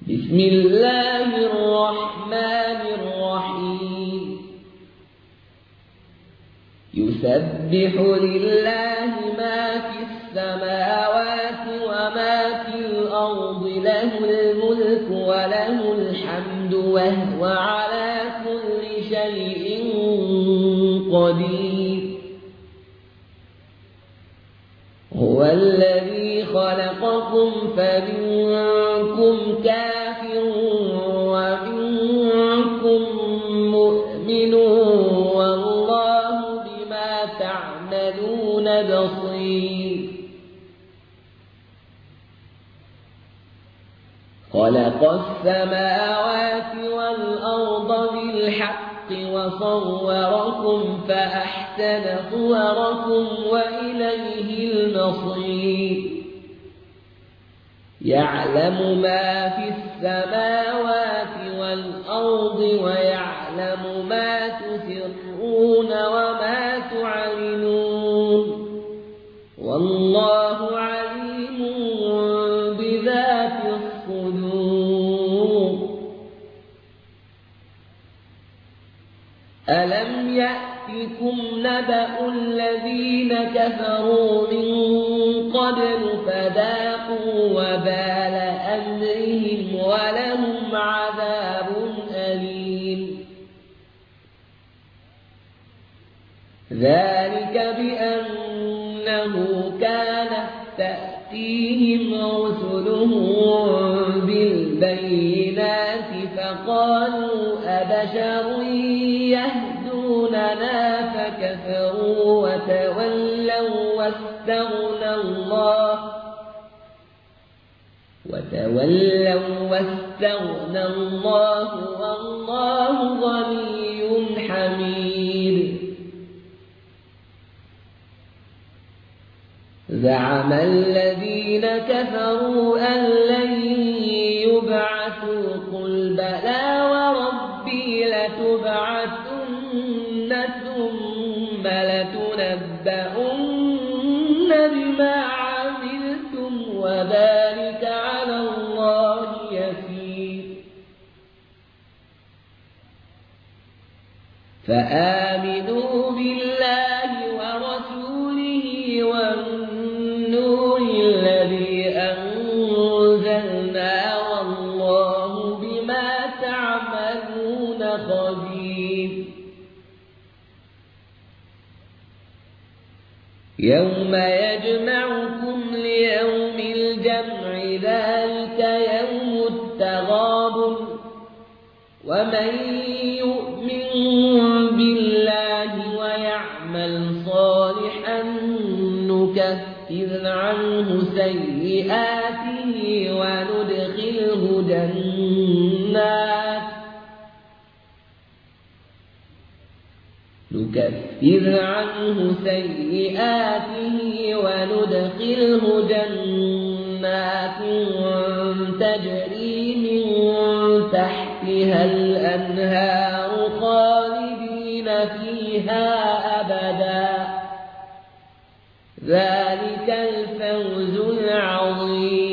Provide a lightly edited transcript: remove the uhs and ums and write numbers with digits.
بسم الله الرحمن الرحيم يسبح لله ما في السماوات وما في الأرض له الملك وله الحمد وهو على كل شيء قدير هو الذي خلقكم فمنكم كافر ومنكم مؤمن والله بما تعملون بصير خلق السماوات والأرض بالحق وصوركم فأحسن صوركم وإليه المصير يعلم ما في السماوات والأرض ويعلم ما تسرون وما تعلنون والله عليم بذات الصدور ألم يأتكم نبأ الذين كفروا من قبل فذاقوا وبال أمرهم ولهم عذاب أليم ذلك بأنه كانت تأتيهم رسلهم بالبينات فقالوا أبشر يهدوننا فكفروا وتولوا واستغنى الله والله غني حميد زعم الذين كفروا أن لن يبعثوا قل بلى وربي لتبعثن ثم لتنبؤن بما عملتم وذلك على الله يسير فآمنوا بالله ورسوله والنور الذي أنزلنا والله بما تعملون خبير يوم يجمعكم ليوم الجمع ذلك يوم التغابن ومن يؤمن بالله ويعمل صالحا نكفر عنه سيئاته وندخله جنات تجري من تحتها الأنهار خالدين فيها أبدا ذلك الفوز العظيم